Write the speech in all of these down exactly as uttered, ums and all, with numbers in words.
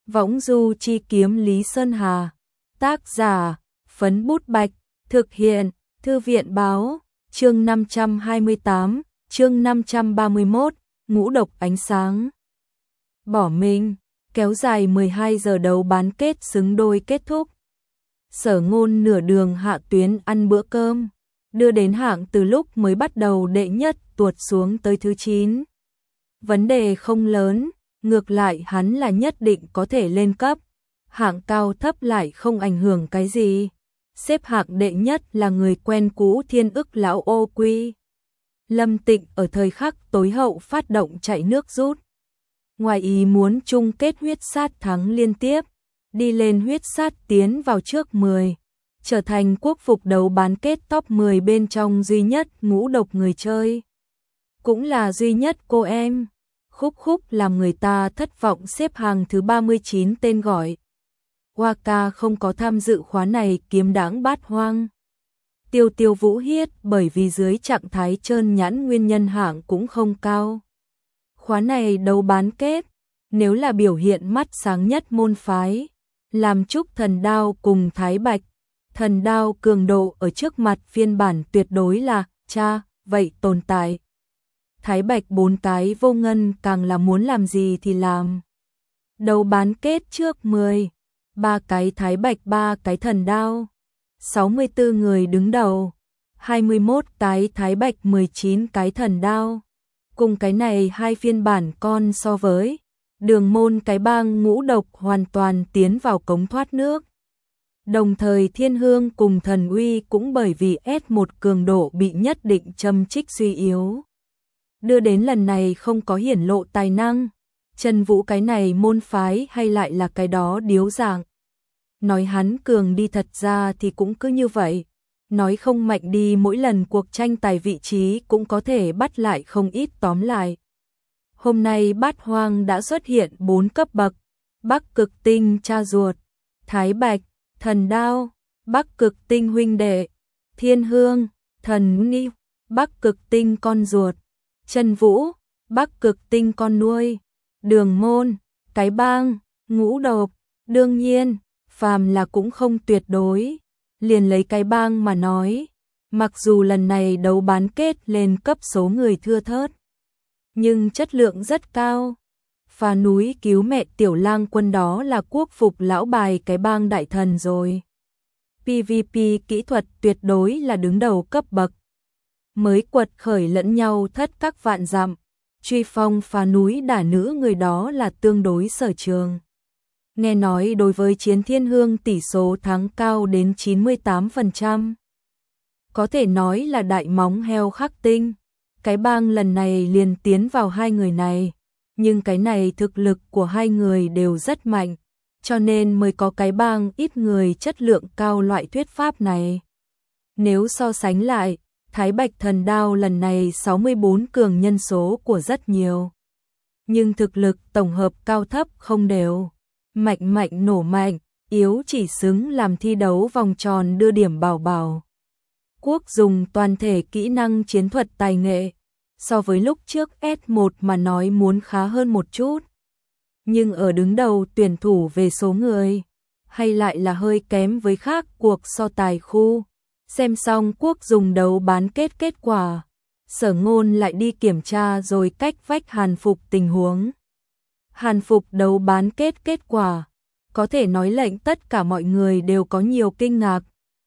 Võng du chi kiếm Lý Sơn Hà. Tác giả, Phấn Bút Bạch. Thực hiện, Thư viện báo. Chương năm trăm hai mươi tám, chương năm trăm ba mươi mốt, ngũ độc ánh sáng. Bỏ mình, kéo dài mười hai giờ đấu bán kết xứng đôi kết thúc. Sở Ngôn nửa đường hạ tuyến ăn bữa cơm, đưa đến hạng từ lúc mới bắt đầu đệ nhất tuột xuống tới thứ chín. Vấn đề không lớn, ngược lại hắn là nhất định có thể lên cấp, hạng cao thấp lại không ảnh hưởng cái gì. Xếp hạng đệ nhất là người quen cũ Thiên Ức lão Ô Quy. Lâm Tịnh ở thời khắc tối hậu phát động chạy nước rút. Ngoài ý muốn chung kết huyết sát thắng liên tiếp, đi lên huyết sát tiến vào trước mười, trở thành quốc phục đấu bán kết top mười bên trong duy nhất ngũ độc người chơi. Cũng là duy nhất cô em. Khúc Khúc làm người ta thất vọng xếp hàng thứ ba mươi chín tên gọi. Waka không có tham dự khóa này kiếm đãng bát hoang. Tiêu Tiêu Vũ Hiết bởi vì dưới trạng thái trơn nhẵn nguyên nhân hạng cũng không cao. Khóa này đấu bán kết, nếu là biểu hiện mắt sáng nhất môn phái, làm Trúc Thần Đao cùng Thái Bạch. Thần Đao cường độ ở trước mặt phiên bản tuyệt đối là cha, vậy tồn tại. Thái Bạch bốn cái vô ngân càng là muốn làm gì thì làm. Đấu bán kết trước mười, ba cái Thái Bạch ba cái Thần Đao, sáu mươi tư người đứng đầu, hai mươi mốt cái Thái Bạch mười chín cái Thần Đao. Cùng cái này hai phiên bản con so với, Đường Môn cái bang ngũ độc hoàn toàn tiến vào cống thoát nước. Đồng thời Thiên Hương cùng Thần Uy cũng bởi vì S một cường độ bị nhất định châm trích suy yếu, đưa đến lần này không có hiển lộ tài năng. Trần Vũ cái này môn phái hay lại là cái đó điếu dạng. Nói hắn cường đi thật ra thì cũng cứ như vậy. Nói không mạnh đi mỗi lần cuộc tranh tài vị trí cũng có thể bắt lại không ít tóm lại. Hôm nay bát hoang đã xuất hiện bốn cấp bậc. Bắc Cực Tinh cha ruột, Thái Bạch, Thần Đao, Bắc Cực Tinh huynh đệ, Thiên Hương, Thần Nghi, Bắc Cực Tinh con ruột, Trần Vũ, Bắc Cực Tinh con nuôi, Đường Môn, cái bang, ngũ độc. Đương nhiên, phàm là cũng không tuyệt đối. Liền lấy cái bang mà nói, mặc dù lần này đấu bán kết lên cấp số người thưa thớt, nhưng chất lượng rất cao. Phá núi cứu mẹ Tiểu Lang Quân đó là quốc phục lão bài cái bang đại thần rồi. pê vê pê kỹ thuật tuyệt đối là đứng đầu cấp bậc. Mới quật khởi lẫn nhau thất các vạn dặm, truy phong phá núi đả nữ người đó là tương đối sở trường. Nghe nói đối với Chiến Thiên Hương tỷ số thắng cao đến chín mươi tám phần trăm. Có thể nói là đại móng heo khắc tinh. Cái bang lần này liền tiến vào hai người này, nhưng cái này thực lực của hai người đều rất mạnh, cho nên mới có cái bang ít người chất lượng cao loại thuyết pháp này. Nếu so sánh lại, Thái Bạch Thần Đao lần này sáu mươi bốn cường nhân số của rất nhiều, nhưng thực lực tổng hợp cao thấp không đều. Mạnh mạnh nổ mạnh, yếu chỉ xứng làm thi đấu vòng tròn đưa điểm bảo bảo. Quốc dùng toàn thể kỹ năng chiến thuật tài nghệ, so với lúc trước S một mà nói muốn khá hơn một chút. Nhưng ở đứng đầu tuyển thủ về số người, hay lại là hơi kém với khác cuộc so tài khu. Xem xong Quốc dùng đấu bán kết kết quả, Sở Ngôn lại đi kiểm tra rồi cách vách Hàn Phục tình huống. Hàn Phục đấu bán kết kết quả, có thể nói lệnh tất cả mọi người đều có nhiều kinh ngạc.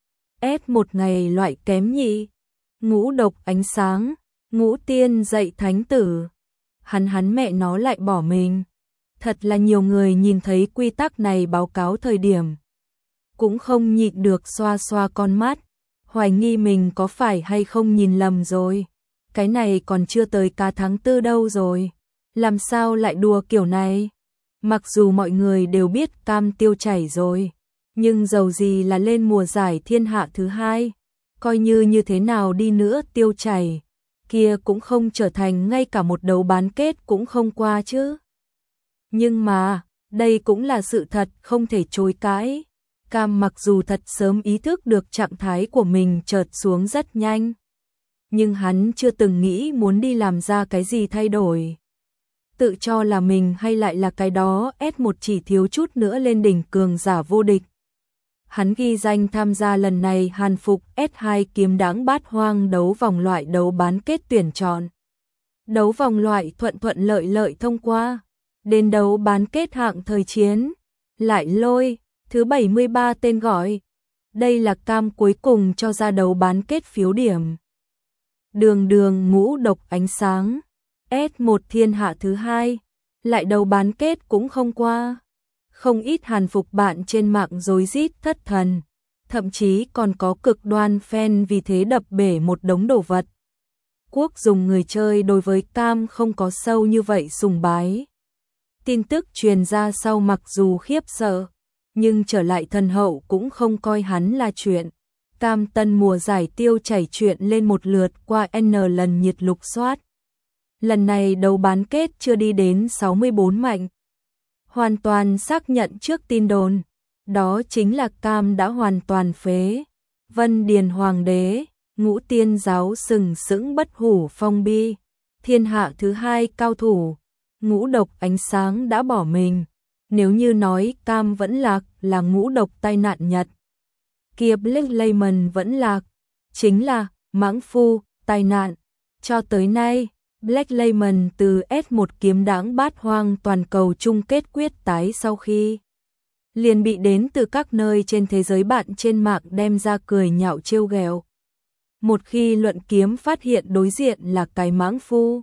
S một ngày loại kém nhị, ngũ độc ánh sáng, ngũ tiên dạy thánh tử. Hắn hắn mẹ nó lại bỏ mình. Thật là nhiều người nhìn thấy quy tắc này báo cáo thời điểm, cũng không nhịn được xoa xoa con mắt, hoài nghi mình có phải hay không nhìn lầm rồi. Cái này còn chưa tới cả tháng tư đâu rồi. Làm sao lại đùa kiểu này? Mặc dù mọi người đều biết cam tiêu chảy rồi, nhưng dầu gì là lên mùa giải thiên hạ thứ hai, coi như như thế nào đi nữa tiêu chảy, kia cũng không trở thành ngay cả một đấu bán kết cũng không qua chứ. Nhưng mà, đây cũng là sự thật không thể chối cãi. Cam mặc dù thật sớm ý thức được trạng thái của mình chợt xuống rất nhanh, nhưng hắn chưa từng nghĩ muốn đi làm ra cái gì thay đổi. tự cho là mình hay lại là cái đó S một chỉ thiếu chút nữa lên đỉnh cường giả vô địch. Hắn ghi danh tham gia lần này hàn phục S hai kiếm đãng bát hoang đấu vòng loại đấu bán kết tuyển chọn. Đấu vòng loại thuận thuận lợi lợi thông qua. Đến đấu bán kết hạng thời chiến. Lại lôi, thứ bảy mươi ba tên gọi. Đây là cam cuối cùng cho ra đấu bán kết phiếu điểm. Đường đường ngũ độc ánh sáng. S một thiên hạ thứ hai. Lại đấu bán kết cũng không qua. Không ít hàn phục bạn trên mạng rối rít thất thần. Thậm chí còn có cực đoan fan vì thế đập bể một đống đồ vật. Quốc dùng người chơi đối với cam không có sâu như vậy sùng bái. Tin tức truyền ra sau mặc dù khiếp sợ, nhưng trở lại thần hậu cũng không coi hắn là chuyện. Cam tân mùa giải tiêu chảy chuyện lên một lượt qua N lần nhiệt lục soát. Lần này đấu bán kết chưa đi đến sáu mươi bốn mạnh. Hoàn toàn xác nhận trước tin đồn, đó chính là cam đã hoàn toàn phế. Vân Điền Hoàng đế, ngũ tiên giáo sừng sững bất hủ phong bi, thiên hạ thứ hai cao thủ, ngũ độc ánh sáng đã bỏ mình. Nếu như nói cam vẫn lạc là ngũ độc tai nạn nhật, kia Black Layman vẫn lạc, chính là mãng phu, tai nạn. Cho tới nay, Black Layman từ S một kiếm đãng bát hoang toàn cầu chung kết quyết tái sau khi liền bị đến từ các nơi trên thế giới bạn trên mạng đem ra cười nhạo trêu ghẹo. Một khi luận kiếm phát hiện đối diện là cái mãng phu,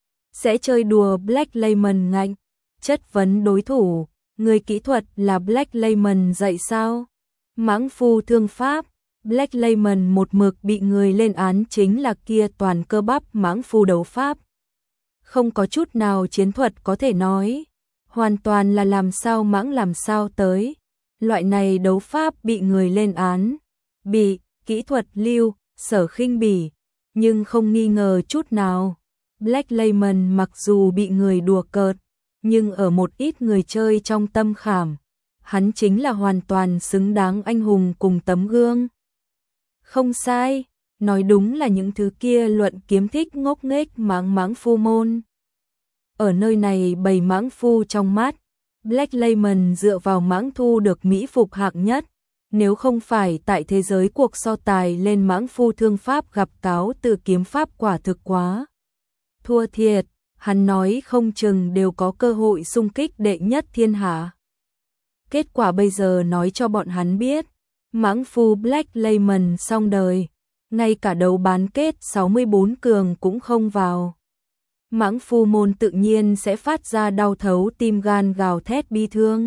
sẽ chơi đùa Black Layman ngạnh, chất vấn đối thủ, người kỹ thuật là Black Layman dạy sao? Mãng phu thương pháp, Black Layman một mực bị người lên án chính là kia toàn cơ bắp mãng phu đấu pháp. Không có chút nào chiến thuật có thể nói, hoàn toàn là làm sao mãng làm sao tới. Loại này đấu pháp bị người lên án, bị kỹ thuật lưu, sở khinh bỉ, nhưng không nghi ngờ chút nào. Black Layman mặc dù bị người đùa cợt, nhưng ở một ít người chơi trong tâm khảm, hắn chính là hoàn toàn xứng đáng anh hùng cùng tấm gương. Không sai, nói đúng là những thứ kia luận kiếm thích ngốc nghếch mãng mãng phu môn. Ở nơi này bầy mãng phu trong mắt, Black Layman dựa vào mãng thu được mỹ phục hạng nhất. Nếu không phải tại thế giới cuộc so tài lên mãng phu thương pháp gặp cáo từ kiếm pháp quả thực quá thua thiệt, hắn nói không chừng đều có cơ hội xung kích đệ nhất thiên hạ. Kết quả bây giờ nói cho bọn hắn biết, mãng phu Black Layman xong đời, ngay cả đấu bán kết sáu mươi bốn cường cũng không vào. Mãng phu môn tự nhiên sẽ phát ra đau thấu tim gan gào thét bi thương.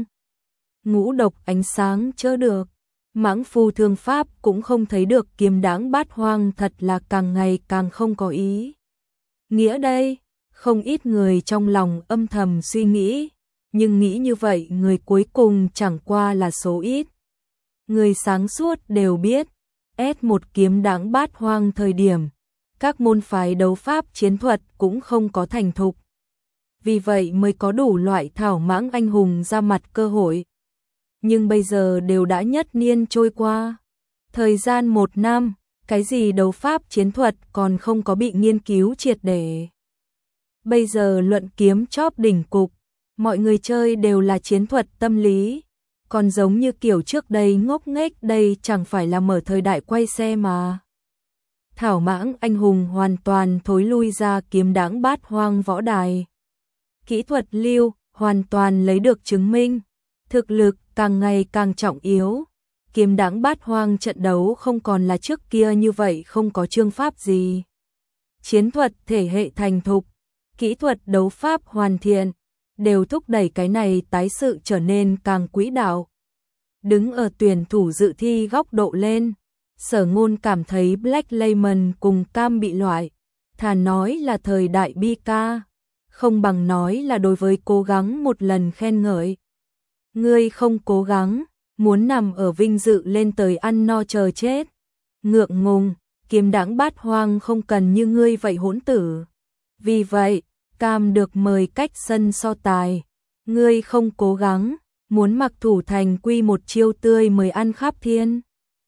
Ngũ độc ánh sáng chớ được, mãng phu thương pháp cũng không thấy được kiếm đãng bát hoang thật là càng ngày càng không có ý. Nghĩa đây, không ít người trong lòng âm thầm suy nghĩ, nhưng nghĩ như vậy người cuối cùng chẳng qua là số ít. Người sáng suốt đều biết, S một kiếm đãng bát hoang thời điểm, các môn phái đấu pháp chiến thuật cũng không có thành thục. Vì vậy mới có đủ loại thảo mãng anh hùng ra mặt cơ hội. Nhưng bây giờ đều đã nhất niên trôi qua. Thời gian một năm, cái gì đấu pháp chiến thuật còn không có bị nghiên cứu triệt để. Bây giờ luận kiếm chóp đỉnh cục, mọi người chơi đều là chiến thuật tâm lý. Còn giống như kiểu trước đây ngốc nghếch đây chẳng phải là mở thời đại quay xe mà. Thảo mãng anh hùng hoàn toàn thối lui ra kiếm đãng bát hoang võ đài. Kỹ thuật lưu hoàn toàn lấy được chứng minh. Thực lực càng ngày càng trọng yếu. Kiếm đãng bát hoang trận đấu không còn là trước kia như vậy không có chương pháp gì. Chiến thuật thể hệ thành thục, kỹ thuật đấu pháp hoàn thiện, đều thúc đẩy cái này tái sự trở nên càng quỹ đạo. Đứng ở tuyển thủ dự thi góc độ lên, Sở Ngôn cảm thấy Black Layman cùng cam bị loại, thà nói là thời đại bi ca, không bằng nói là đối với cố gắng một lần khen ngợi. Ngươi không cố gắng, muốn nằm ở vinh dự lên tới ăn no chờ chết. Ngượng ngùng, kiếm đãng bát hoang không cần như ngươi vậy hỗn tử. Vì vậy, cam được mời cách sân so tài. Ngươi không cố gắng, muốn mặc thủ thành quy một chiêu tươi mời ăn khắp thiên.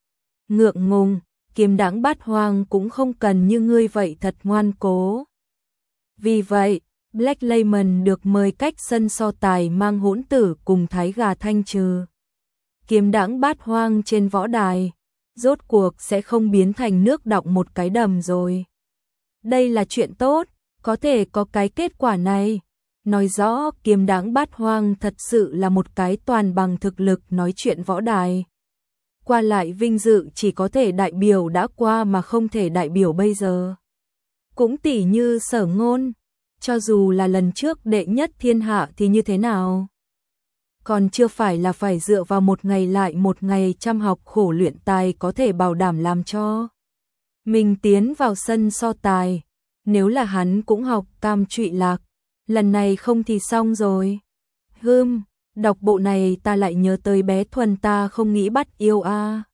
Ngượng ngùng, kiếm đãng bát hoang cũng không cần như ngươi vậy thật ngoan cố. Vì vậy, Black Layman được mời cách sân so tài mang hỗn tử cùng Thái Gà thanh trừ kiếm đãng bát hoang trên võ đài, rốt cuộc sẽ không biến thành nước đọng một cái đầm rồi. Đây là chuyện tốt, có thể có cái kết quả này. Nói rõ kiếm đãng bát hoang thật sự là một cái toàn bằng thực lực nói chuyện võ đài. Qua lại vinh dự chỉ có thể đại biểu đã qua mà không thể đại biểu bây giờ. Cũng tỉ như Sở Ngôn, cho dù là lần trước đệ nhất thiên hạ thì như thế nào? Còn chưa phải là phải dựa vào một ngày lại một ngày chăm học khổ luyện tài có thể bảo đảm làm cho mình tiến vào sân so tài. Nếu là hắn cũng học Tam Trụy Lạc, lần này không thì xong rồi. Hừm, đọc bộ này ta lại nhớ tới bé Thuần ta không nghĩ bắt yêu a. À.